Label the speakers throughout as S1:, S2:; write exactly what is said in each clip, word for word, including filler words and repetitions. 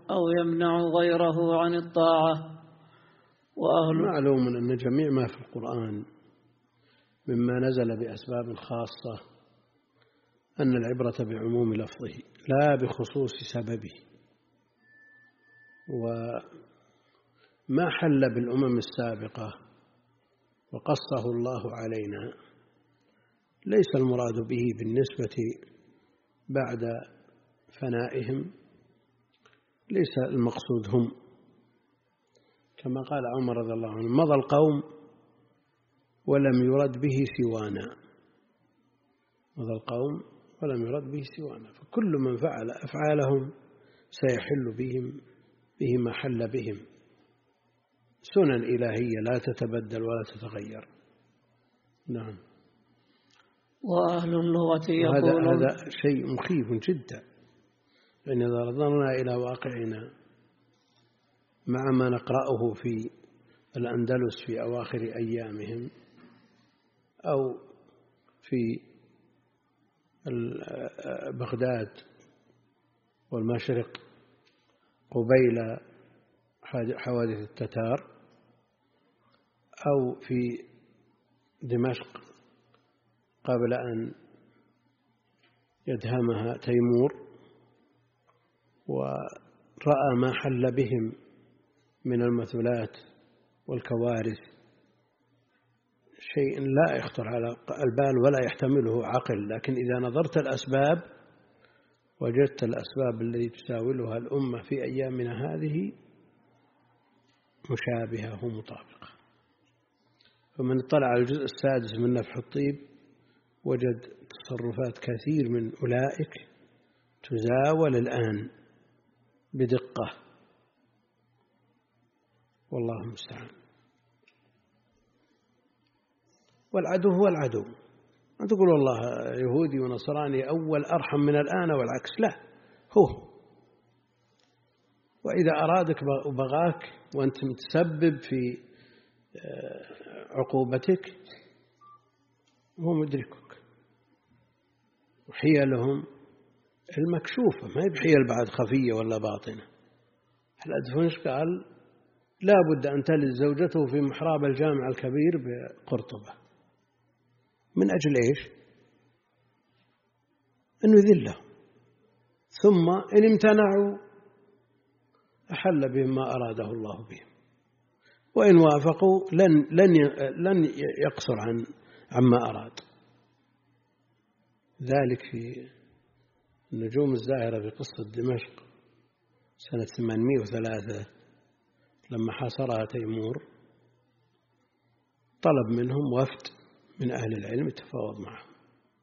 S1: أو يمنع غيره عن الطاعة. وأهل
S2: معلوم أن جميع ما في القرآن مما نزل بأسباب خاصة أن العبرة بعموم لفظه لا بخصوص سببه. وما حل بالأمم السابقة وقصه الله علينا ليس المراد به بالنسبة بعد فنائهم، ليس المقصود هم، كما قال عمر رضي الله عنه: مضى القوم ولم يرد به سوانا. مضى القوم ولم يرد به سوانا، فكل من فعل أفعالهم سيحل بهم به ما حل بهم. سنن إلهية لا تتبدل ولا تتغير. نعم.
S1: وأهل اللغة
S2: هذا
S1: يقولون
S2: هذا شيء مخيف جدا، يعني إذا نظرنا إلى واقعنا مع ما نقرأه في الأندلس في أواخر أيامهم أو في بغداد والمشرق قبيل حوادث التتار، أو في دمشق قبل أن يدهمها تيمور، ورأى ما حل بهم من المثلات والكوارث، شيء لا يخطر على البال ولا يحتمله عقل. لكن إذا نظرت الأسباب وجدت الأسباب التي تساولها الأمة في أيامنا هذه مشابهة ومطابقة. فمن اطلع على الجزء السادس من نفح الطيب وجد تصرفات كثير من أولئك تزاول الآن بدقة، والله المستعان. والعدو هو العدو. ما تقول والله يهودي ونصراني أول أرحم من الآن والعكس، لا، هو. وإذا أرادك وبغاك وأنت متسبب في عقوبتك هو مدركك، وحيلهم المكشوفة، ما هي بحيل بعد خفية ولا باطنة. الأدفنش قال لا بد أن تلد زوجته في محراب الجامع الكبير بقرطبة. من أجل إيش؟ أن يذلهم، ثم إن امتنعوا أحل بهم ما أراده الله بهم، وإن وافقوا لن لن لن يقصر عن عما أراد. ذلك في النجوم الزاهرة في قصة دمشق سنة ثمانمائة وثلاثة لما حاصرها تيمور، طلب منهم وفد من أهل العلم يتفاوض معهم.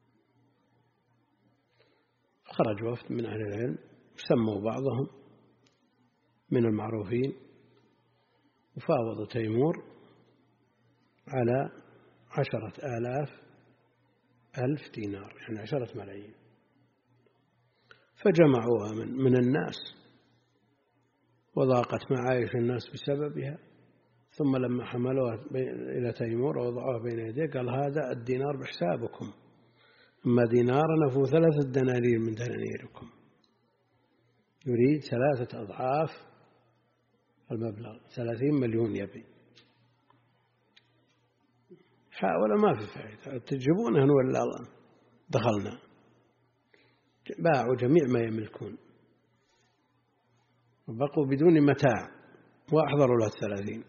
S2: خرج وفد من أهل العلم سموا بعضهم من المعروفين وفاوضوا تيمور على عشرة آلاف ألف دينار، يعني عشرة ملايين. فجمعوها من, من الناس وضاقت معايش الناس بسببها. ثم لما حملوها إلى تيمور ووضعوها بين يديه قال هذا الدينار بحسابكم، أما دينارنا فهو ثلاثة دنانير من دنانيركم. يريد ثلاثة أضعاف المبلغ، ثلاثين مليون يبي. حاول ما في فائدة، تجيبونه ولا دخلنا. باعوا جميع ما يملكون وبقوا بدون متاع وأحضروا له الثلاثين.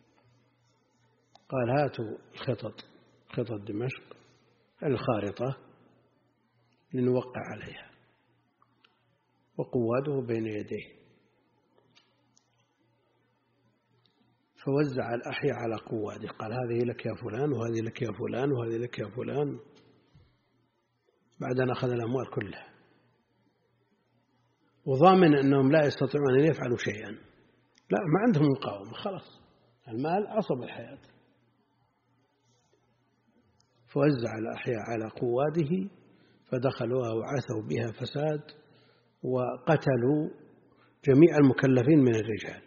S2: قال هاتوا الخطط، خطط دمشق الخارطة لنوقع عليها، وقواده بين يديه. فوزع الأحياء على قواده، قال هذه لك يا فلان وهذه لك يا فلان وهذه لك يا فلان، بعد أن أخذ الأموال كلها، وضامن أنهم لا يستطيعون أن يفعلوا شيئا، لا ما عندهم مقاومة، خلاص المال عصب الحياة. فوزع الأحياء على قواده فدخلوها وعثوا بها فساد، وقتلوا جميع المكلفين من الرجال،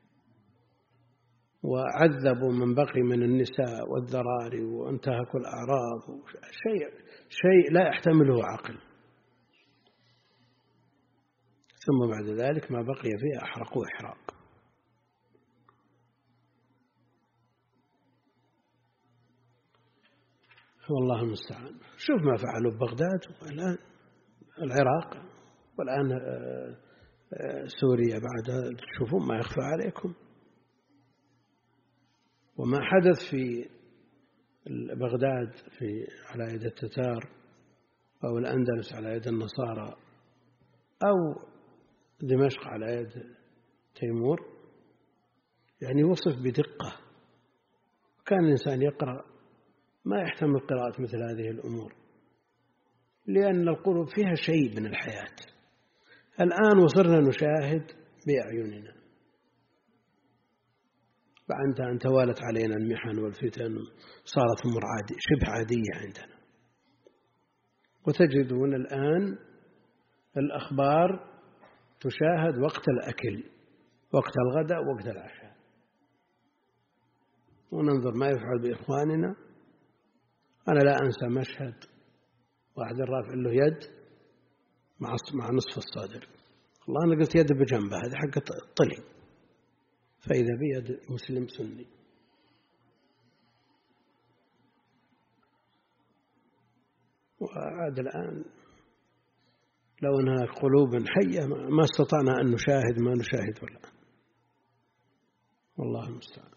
S2: وعذبوا من بقي من النساء والذراري، وانتهكوا الأعراض، شيء شيء لا يحتمله عقل. ثم بعد ذلك ما بقي فيه أحرقوا إحراق. والله المستعان. شوف ما فعلوا ببغداد والآن العراق والآن سوريا بعد، تشوفون ما يخفى عليكم. وما حدث في بغداد في على يد التتار أو الأندلس على يد النصارى أو دمشق على يد تيمور يعني وصف بدقة، كان الإنسان يقرأ ما يحتمل قراءة مثل هذه الأمور، لأن القلوب فيها شيء من الحياة. الآن وصرنا نشاهد بأعيننا بعد أن توالت علينا المحن والفتن صارت أمور عادية شبه عادية عندنا. وتجدون الآن الأخبار تشاهد وقت الأكل، وقت الغداء، وقت العشاء، وننظر ما يفعل بإخواننا. أنا لا أنسى مشهد واحد رافع له يد مع نصف الصدر، والله أنا قلت يد بجنبه هذه حق الطلي، فإذا بيد مسلم سني. وعاد الآن لو أنها قلوب حية ما استطعنا أن نشاهد ما نشاهد الآن، والله المستعان.